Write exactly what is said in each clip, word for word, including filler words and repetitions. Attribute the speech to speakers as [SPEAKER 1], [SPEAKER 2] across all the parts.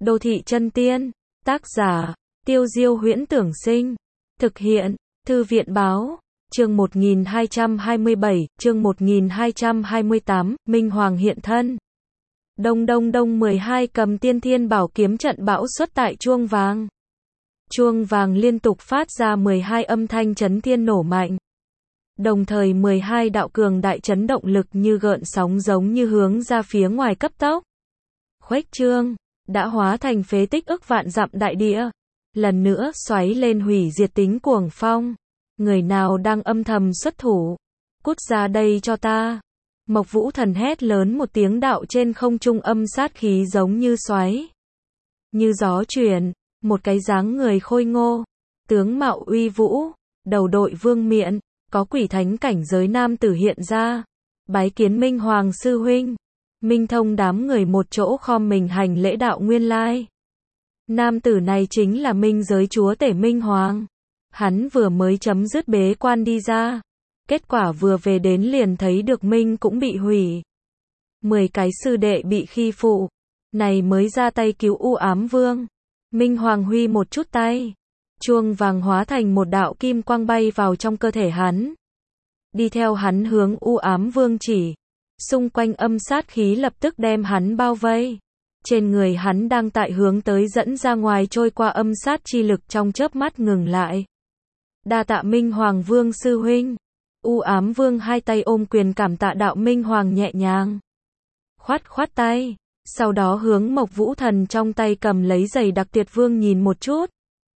[SPEAKER 1] Đô thị chân tiên. Tác giả, Tiêu Diêu Huyễn Tưởng Sinh. Thực hiện, Thư viện Báo. Chương một nghìn hai trăm hai mươi bảy, chương một nghìn hai trăm hai mươi tám, Minh Hoàng hiện thân. Đông đông đông mười hai cầm tiên thiên bảo kiếm trận bão xuất tại chuông vàng. Chuông vàng liên tục phát ra mười hai âm thanh chấn thiên nổ mạnh. Đồng thời mười hai đạo cường đại chấn động lực như gợn sóng giống như hướng ra phía ngoài cấp tốc. Khuếch trương, đã hóa thành phế tích ức vạn dặm đại địa. Lần nữa xoáy lên hủy diệt tính cuồng phong. Người nào đang âm thầm xuất thủ? Cút ra đây cho ta. Mộc Vũ Thần hét lớn một tiếng, đạo trên không trung âm sát khí giống như xoáy. Như gió chuyển, một cái dáng người khôi ngô, tướng mạo uy vũ, đầu đội vương miện, có quỷ thánh cảnh giới nam tử hiện ra. Bái kiến Minh Hoàng sư huynh. Minh Thông đám người một chỗ khom mình hành lễ đạo nguyên lai. Nam tử này chính là Minh giới chúa tể Minh Hoàng. Hắn vừa mới chấm dứt bế quan đi ra. Kết quả vừa về đến liền thấy được Minh cũng bị hủy. Mười cái sư đệ bị khi phụ. Này mới ra tay cứu U Ám Vương. Minh Hoàng huy một chút tay. Chuông vàng hóa thành một đạo kim quang bay vào trong cơ thể hắn. Đi theo hắn hướng U Ám Vương chỉ. Xung quanh âm sát khí lập tức đem hắn bao vây. Trên người hắn đang tại hướng tới dẫn ra ngoài trôi qua âm sát chi lực trong chớp mắt ngừng lại. Đa tạ Minh Hoàng Vương sư huynh. U Ám Vương hai tay ôm quyền cảm tạ đạo Minh Hoàng nhẹ nhàng. Khoát khoát tay. Sau đó hướng Mộc Vũ Thần trong tay cầm lấy giày đặc Tuyệt Vương nhìn một chút.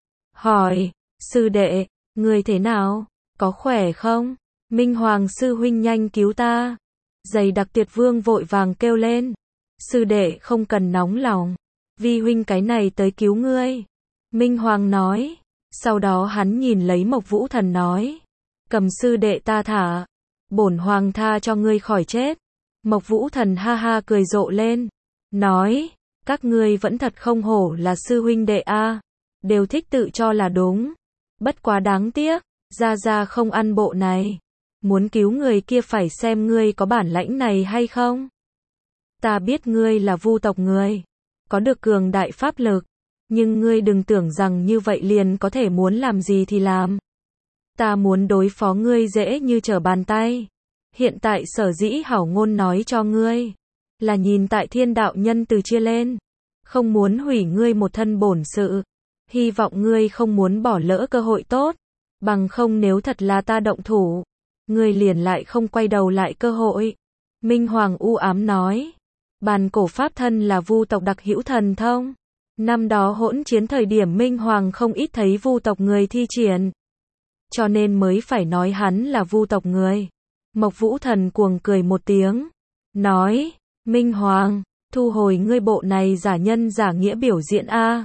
[SPEAKER 1] Hỏi, sư đệ, người thế nào? Có khỏe không? Minh Hoàng sư huynh nhanh cứu ta. Giày đặc Tuyệt Vương vội vàng kêu lên. Sư đệ không cần nóng lòng. Vi huynh cái này tới cứu ngươi. Minh Hoàng nói. Sau đó hắn nhìn lấy Mộc Vũ Thần nói. Cầm sư đệ ta thả. Bổn Hoàng tha cho ngươi khỏi chết. Mộc Vũ Thần ha ha cười rộ lên. Nói. Các ngươi vẫn thật không hổ là sư huynh đệ a. Đều thích tự cho là đúng. Bất quá đáng tiếc. Gia Gia không ăn bộ này. Muốn cứu người kia phải xem ngươi có bản lãnh này hay không. Ta biết ngươi là Vu tộc người. Có được cường đại pháp lực. Nhưng ngươi đừng tưởng rằng như vậy liền có thể muốn làm gì thì làm. Ta muốn đối phó ngươi dễ như trở bàn tay. Hiện tại sở dĩ hảo ngôn nói cho ngươi. Là nhìn tại thiên đạo nhân từ chia lên. Không muốn hủy ngươi một thân bổn sự. Hy vọng ngươi không muốn bỏ lỡ cơ hội tốt. Bằng không nếu thật là ta động thủ. Ngươi liền lại không quay đầu lại cơ hội. Minh Hoàng u ám nói. Bàn cổ pháp thân là Vu tộc đặc hữu thần thông. Năm đó hỗn chiến thời điểm Minh Hoàng không ít thấy Vu tộc người thi triển. Cho nên mới phải nói hắn là Vu tộc người. Mộc Vũ Thần cuồng cười một tiếng. Nói, Minh Hoàng, thu hồi ngươi bộ này giả nhân giả nghĩa biểu diễn a.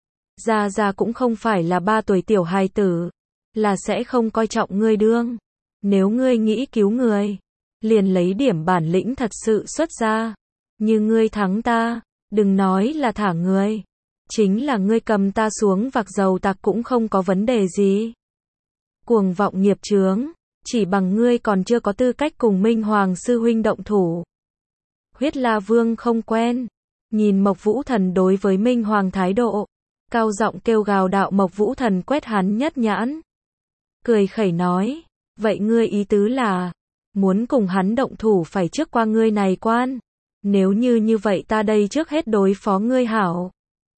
[SPEAKER 1] Gia Gia cũng không phải là ba tuổi tiểu hài tử. Là sẽ không coi trọng ngươi đương. Nếu ngươi nghĩ cứu người. Liền lấy điểm bản lĩnh thật sự xuất ra. Như ngươi thắng ta. Đừng nói là thả ngươi. Chính là ngươi cầm ta xuống vạc dầu tặc cũng không có vấn đề gì. Cuồng vọng nghiệp chướng. Chỉ bằng ngươi còn chưa có tư cách cùng Minh Hoàng sư huynh động thủ. Huyết La Vương không quen. Nhìn Mộc Vũ Thần đối với Minh Hoàng thái độ. Cao giọng kêu gào đạo. Mộc Vũ Thần quét hắn nhất nhãn. Cười khẩy nói. Vậy ngươi ý tứ là. Muốn cùng hắn động thủ phải trước qua ngươi này quan. Nếu như như vậy ta đây trước hết đối phó ngươi hảo.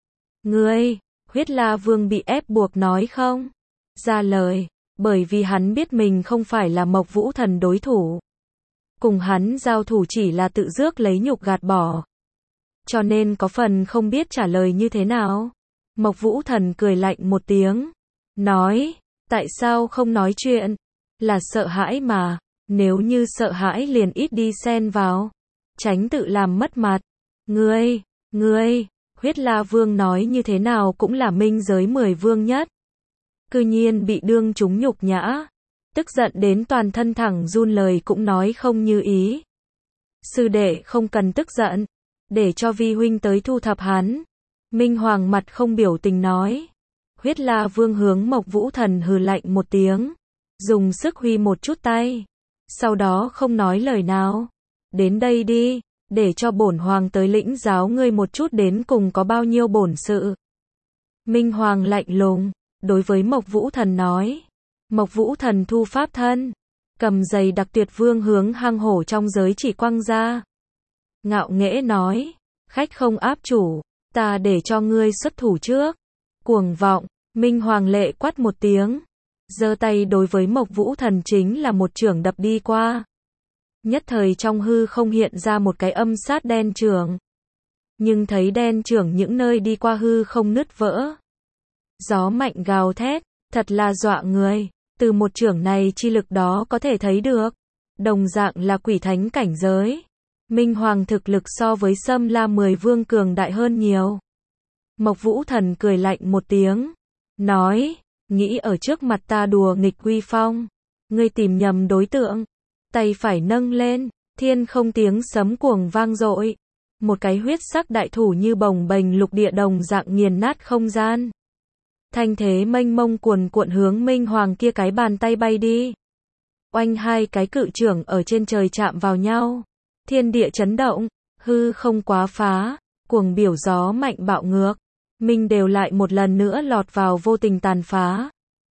[SPEAKER 1] Ngươi, Huyết La Vương bị ép buộc nói không ra lời, bởi vì hắn biết mình không phải là Mộc Vũ Thần đối thủ. Cùng hắn giao thủ chỉ là tự rước lấy nhục gạt bỏ. Cho nên có phần không biết trả lời như thế nào. Mộc Vũ Thần cười lạnh một tiếng. Nói, tại sao không nói chuyện? Là sợ hãi mà, nếu như sợ hãi liền ít đi xen vào. Tránh tự làm mất mặt. Ngươi, ngươi, Huyết La Vương nói như thế nào cũng là minh giới mười vương nhất. Cư nhiên bị đương chúng nhục nhã. Tức giận đến toàn thân thẳng run, lời cũng nói không như ý. Sư đệ không cần tức giận. Để cho vi huynh tới thu thập hắn. Minh Hoàng mặt không biểu tình nói. Huyết La Vương hướng Mộc Vũ Thần hừ lạnh một tiếng. Dùng sức huy một chút tay. Sau đó không nói lời nào. Đến đây đi. để cho bổn hoàng tới lĩnh giáo ngươi một chút đến cùng có bao nhiêu bổn sự. Minh Hoàng lạnh lùng, đối với Mộc Vũ Thần nói. Mộc Vũ Thần thu pháp thân, cầm giày đặc tuyệt vương hướng hang hổ trong giới chỉ quăng ra. Ngạo nghễ nói, khách không áp chủ, ta để cho ngươi xuất thủ trước. Cuồng vọng, Minh Hoàng lệ quát một tiếng, giơ tay đối với Mộc Vũ Thần chính là một chưởng đập đi qua. Nhất thời trong hư không hiện ra một cái âm sát đen chưởng. Nhưng thấy đen chưởng những nơi đi qua hư không nứt vỡ. Gió mạnh gào thét, thật là dọa người, từ một chưởng này chi lực đó có thể thấy được. Đồng dạng là quỷ thánh cảnh giới. Minh Hoàng thực lực so với Sâm La mười vương cường đại hơn nhiều. Mộc Vũ Thần cười lạnh một tiếng, nói, nghĩ ở trước mặt ta đùa nghịch uy phong, ngươi tìm nhầm đối tượng. Tay phải nâng lên, thiên không tiếng sấm cuồng vang dội, một cái huyết sắc đại thủ như bồng bềnh lục địa đồng dạng nghiền nát không gian. Thanh thế mênh mông cuồn cuộn hướng Minh Hoàng kia cái bàn tay bay đi. Oanh, hai cái cự chưởng ở trên trời chạm vào nhau, thiên địa chấn động, hư không quá phá, cuồng biểu gió mạnh bạo ngược, Minh đều lại một lần nữa lọt vào vô tình tàn phá.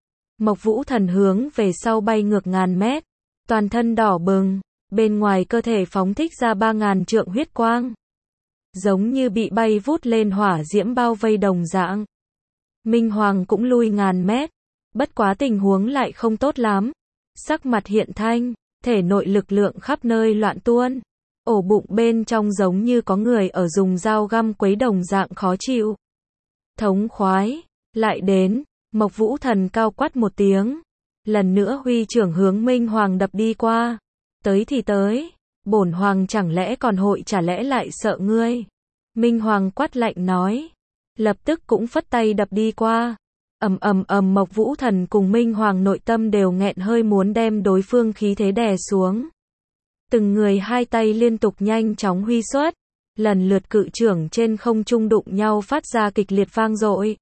[SPEAKER 1] Mộc Vũ Thần hướng về sau bay ngược ngàn mét, toàn thân đỏ bừng, bên ngoài cơ thể phóng thích ra ba ngàn trượng huyết quang, giống như bị bay vút lên hỏa diễm bao vây đồng dạng. Minh Hoàng cũng lui ngàn mét, bất quá tình huống lại không tốt lắm, sắc mặt hiện thanh, thể nội lực lượng khắp nơi loạn tuôn, ổ bụng bên trong giống như có người ở dùng dao găm quấy đồng dạng khó chịu. Thống khoái, lại đến, Mộc Vũ Thần cao quát một tiếng, lần nữa huy trưởng hướng Minh Hoàng đập đi qua. Tới thì tới, bổn hoàng chẳng lẽ còn hội chả lẽ lại sợ ngươi. Minh Hoàng quát lạnh nói, lập tức cũng phất tay đập đi qua. Ầm ầm ầm, Mộc Vũ Thần cùng Minh Hoàng nội tâm đều nghẹn hơi muốn đem đối phương khí thế đè xuống. Từng người hai tay liên tục nhanh chóng huy xuất, lần lượt cự chưởng trên không trung đụng nhau phát ra kịch liệt vang dội.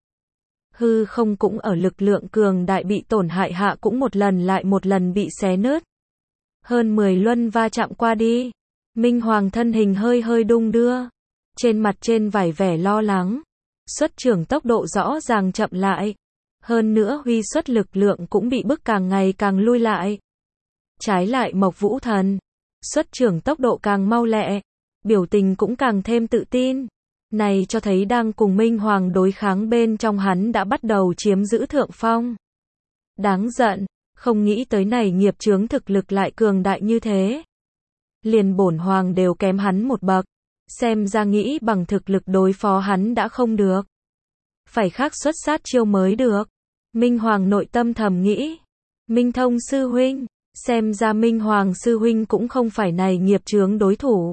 [SPEAKER 1] Hư không cũng ở lực lượng cường đại bị tổn hại hạ cũng một lần lại một lần bị xé nứt. Hơn mười luân va chạm qua đi, Minh Hoàng thân hình hơi hơi đung đưa, trên mặt trên vài vẻ lo lắng, xuất chưởng tốc độ rõ ràng chậm lại, hơn nữa huy xuất lực lượng cũng bị bức càng ngày càng lui lại. Trái lại Mộc Vũ Thần, xuất chưởng tốc độ càng mau lẹ, biểu tình cũng càng thêm tự tin. Này cho thấy đang cùng Minh Hoàng đối kháng bên trong hắn đã bắt đầu chiếm giữ thượng phong. Đáng giận, không nghĩ tới này nghiệp chướng thực lực lại cường đại như thế. Liền bổn hoàng đều kém hắn một bậc, xem ra nghĩ bằng thực lực đối phó hắn đã không được. Phải khác xuất sát chiêu mới được. Minh Hoàng nội tâm thầm nghĩ. Minh Thông sư huynh, xem ra Minh Hoàng sư huynh cũng không phải này nghiệp chướng đối thủ.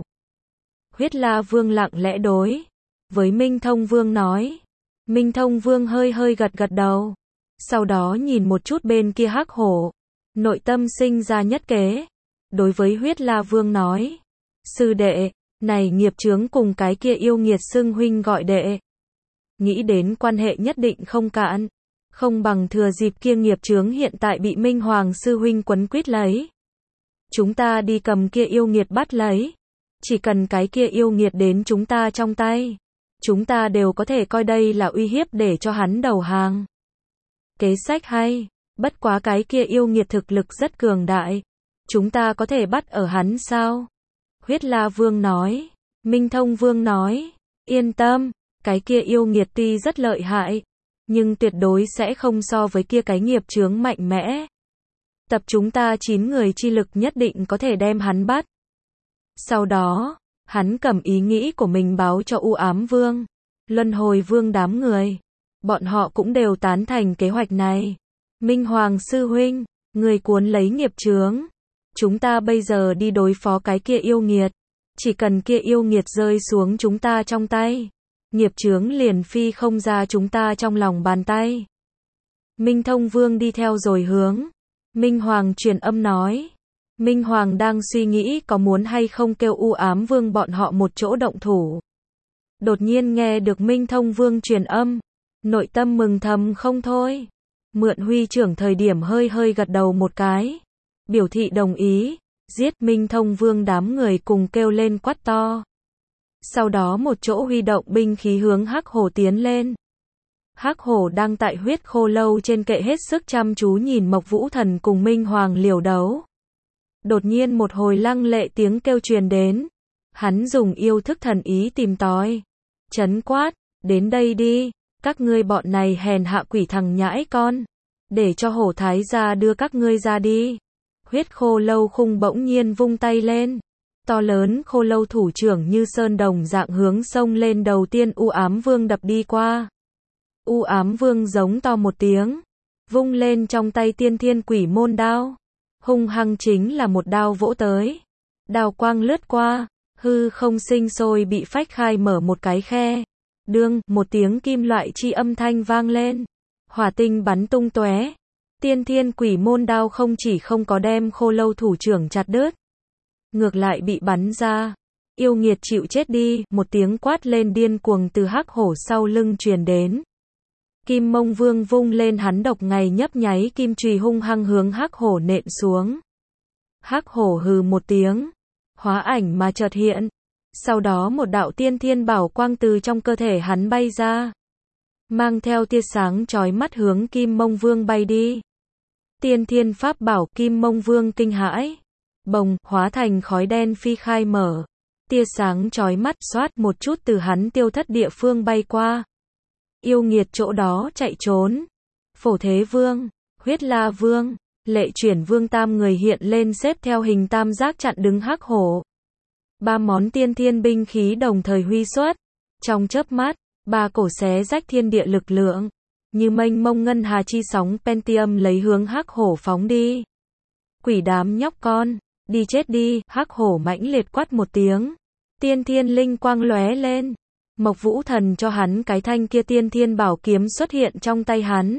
[SPEAKER 1] Huyết La Vương lặng lẽ đối với Minh Thông Vương nói. Minh Thông Vương hơi hơi gật gật đầu, sau đó nhìn một chút bên kia hắc hổ, nội tâm sinh ra nhất kế, đối với Huyết La Vương nói, sư đệ, này nghiệp chướng cùng cái kia yêu nghiệt xưng huynh gọi đệ, nghĩ đến quan hệ nhất định không cạn, không bằng thừa dịp kia nghiệp chướng hiện tại bị Minh Hoàng sư huynh quấn quýt lấy, chúng ta đi cầm kia yêu nghiệt bắt lấy, chỉ cần cái kia yêu nghiệt đến chúng ta trong tay, chúng ta đều có thể coi đây là uy hiếp để cho hắn đầu hàng. Kế sách hay, bất quá cái kia yêu nghiệt thực lực rất cường đại, chúng ta có thể bắt ở hắn sao? Huyết La Vương nói. Minh Thông Vương nói, yên tâm, cái kia yêu nghiệt tuy rất lợi hại, nhưng tuyệt đối sẽ không so với kia cái nghiệp chướng mạnh mẽ. Tập chúng ta chín người chi lực nhất định có thể đem hắn bắt. Sau đó, hắn cầm ý nghĩ của mình báo cho U Ám Vương, Luân Hồi Vương đám người. Bọn họ cũng đều tán thành kế hoạch này. Minh Hoàng sư huynh, người cuốn lấy nghiệp chướng. Chúng ta bây giờ đi đối phó cái kia yêu nghiệt. Chỉ cần kia yêu nghiệt rơi xuống chúng ta trong tay, nghiệp chướng liền phi không ra chúng ta trong lòng bàn tay. Minh Thông Vương đi theo rồi hướng Minh Hoàng truyền âm nói. Minh Hoàng đang suy nghĩ có muốn hay không kêu U Ám Vương bọn họ một chỗ động thủ. Đột nhiên nghe được Minh Thông Vương truyền âm, nội tâm mừng thầm không thôi. Mượn huy trưởng thời điểm hơi hơi gật đầu một cái, biểu thị đồng ý. Giết. Minh Thông Vương đám người cùng kêu lên quát to. Sau đó một chỗ huy động binh khí hướng Hắc Hổ tiến lên. Hắc Hổ đang tại huyết khô lâu trên kệ hết sức chăm chú nhìn Mộc Vũ Thần cùng Minh Hoàng liều đấu. Đột nhiên một hồi lăng lệ tiếng kêu truyền đến. Hắn dùng yêu thức thần ý tìm tòi. Chấn quát, đến đây đi, các ngươi bọn này hèn hạ quỷ thằng nhãi con. Để cho Hổ Thái gia đưa các ngươi ra đi. Huyết khô lâu khung bỗng nhiên vung tay lên. To lớn khô lâu thủ trưởng như sơn đồng dạng hướng sông lên đầu tiên U Ám Vương đập đi qua. U Ám Vương giống to một tiếng. Vung lên trong tay tiên thiên quỷ môn đao. Hung hăng chính là một đao vỗ tới. Đao quang lướt qua. Hư không sinh sôi bị phách khai mở một cái khe. Đương, một tiếng kim loại chi âm thanh vang lên. Hỏa tinh bắn tung tóe. Tiên thiên quỷ môn đao không chỉ không có đem khô lâu thủ trưởng chặt đứt. Ngược lại bị bắn ra. Yêu nghiệt chịu chết đi, một tiếng quát lên điên cuồng từ Hắc Hổ sau lưng truyền đến. Kim Mông Vương vung lên hắn độc ngày nhấp nháy kim chùy hung hăng hướng Hắc Hổ nện xuống. Hắc Hổ hừ một tiếng. Hóa ảnh mà chợt hiện. Sau đó một đạo tiên thiên bảo quang từ trong cơ thể hắn bay ra. Mang theo tia sáng chói mắt hướng Kim Mông Vương bay đi. Tiên thiên pháp bảo Kim Mông Vương kinh hãi. Bồng, hóa thành khói đen phi khai mở. Tia sáng chói mắt xoát một chút từ hắn tiêu thất địa phương bay qua. Yêu nghiệt chỗ đó chạy trốn. Phổ Thế Vương, Huyết La Vương, Lệ Chuyển Vương tam người hiện lên xếp theo hình tam giác chặn đứng Hắc Hổ. Ba món tiên thiên binh khí đồng thời huy xuất. Trong chớp mắt, ba cổ xé rách thiên địa lực lượng. Như mênh mông ngân hà chi sóng Pentium lấy hướng Hắc Hổ phóng đi. Quỷ đám nhóc con, đi chết đi, Hắc Hổ mãnh liệt quát một tiếng. Tiên thiên linh quang lóe lên. Mộc Vũ Thần cho hắn cái thanh kia tiên thiên bảo kiếm xuất hiện trong tay hắn.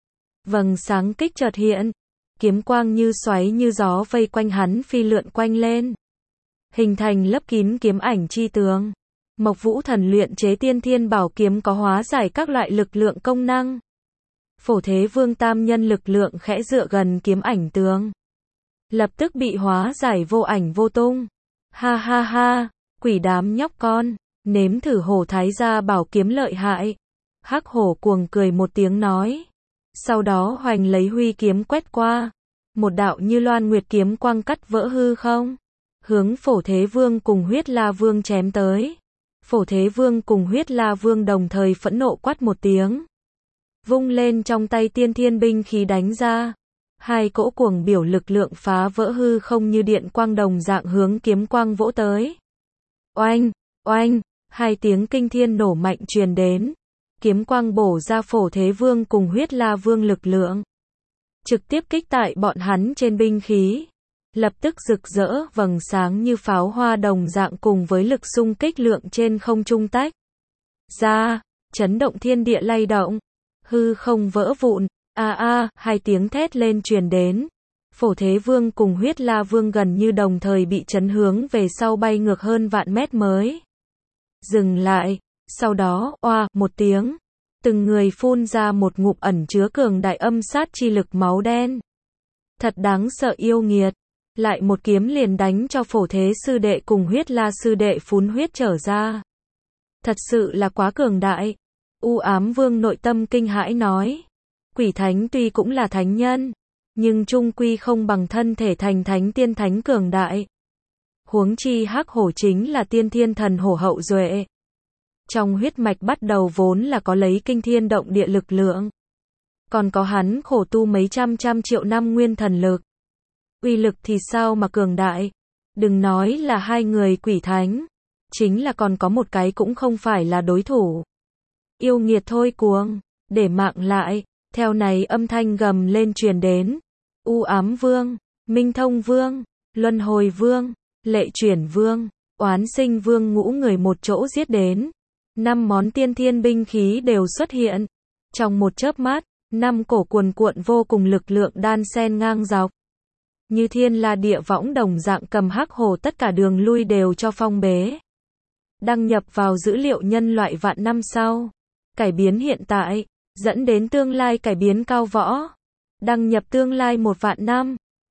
[SPEAKER 1] Vầng sáng kích chợt hiện. Kiếm quang như xoáy như gió vây quanh hắn phi lượn quanh lên. Hình thành lấp kín kiếm ảnh chi tướng. Mộc Vũ Thần luyện chế tiên thiên bảo kiếm có hóa giải các loại lực lượng công năng. Phổ Thế Vương tam nhân lực lượng khẽ dựa gần kiếm ảnh tướng. Lập tức bị hóa giải vô ảnh vô tung. Ha ha ha, quỷ đám nhóc con, nếm thử Hổ Thái gia bảo kiếm lợi hại. Hắc Hổ cuồng cười một tiếng nói. Sau đó hoành lấy huy kiếm quét qua. Một đạo như loan nguyệt kiếm quang cắt vỡ hư không. Hướng Phổ Thế Vương cùng Huyết La Vương chém tới. Phổ Thế Vương cùng Huyết La Vương đồng thời phẫn nộ quát một tiếng. Vung lên trong tay tiên thiên binh khí đánh ra. Hai cỗ cuồng biểu lực lượng phá vỡ hư không như điện quang đồng dạng hướng kiếm quang vỗ tới. Oanh, oanh, hai tiếng kinh thiên nổ mạnh truyền đến. Kiếm quang bổ ra Phổ Thế Vương cùng Huyết La Vương lực lượng. Trực tiếp kích tại bọn hắn trên binh khí. Lập tức rực rỡ vầng sáng như pháo hoa đồng dạng cùng với lực xung kích lượng trên không trung tách ra, chấn động thiên địa lay động, hư không vỡ vụn, a a, hai tiếng thét lên truyền đến. Phổ Thế Vương cùng Huyết La Vương gần như đồng thời bị chấn hướng về sau bay ngược hơn vạn mét mới dừng lại, sau đó, oa, một tiếng, từng người phun ra một ngụm ẩn chứa cường đại âm sát chi lực máu đen. Thật đáng sợ yêu nghiệt. Lại một kiếm liền đánh cho Phổ Thế sư đệ cùng Huyết La sư đệ phun huyết trở ra. Thật sự là quá cường đại. U Ám Vương nội tâm kinh hãi nói. Quỷ thánh tuy cũng là thánh nhân, nhưng chung quy không bằng thân thể thành thánh tiên thánh cường đại. Huống chi Hắc Hổ chính là tiên thiên thần hổ hậu duệ. Trong huyết mạch bắt đầu vốn là có lấy kinh thiên động địa lực lượng. Còn có hắn khổ tu mấy trăm trăm triệu năm nguyên thần lực. Uy lực thì sao mà cường đại. Đừng nói là hai người quỷ thánh. Chính là còn có một cái cũng không phải là đối thủ. Yêu nghiệt thôi cuồng. Để mạng lại. Theo này âm thanh gầm lên truyền đến. U Ám Vương, Minh Thông Vương, Luân Hồi Vương, Lệ Chuyển Vương, Oán Sinh Vương ngũ người một chỗ giết đến. Năm món tiên thiên binh khí đều xuất hiện. Trong một chớp mắt, năm cổ cuồn cuộn vô cùng lực lượng đan xen ngang dọc. Như thiên la địa võng đồng dạng cầm Hắc Hổ tất cả đường lui đều cho phong bế. Đăng nhập vào dữ liệu nhân loại vạn năm sau. Cải biến hiện tại, dẫn đến tương lai cải biến cao võ. Đăng nhập tương lai một vạn năm.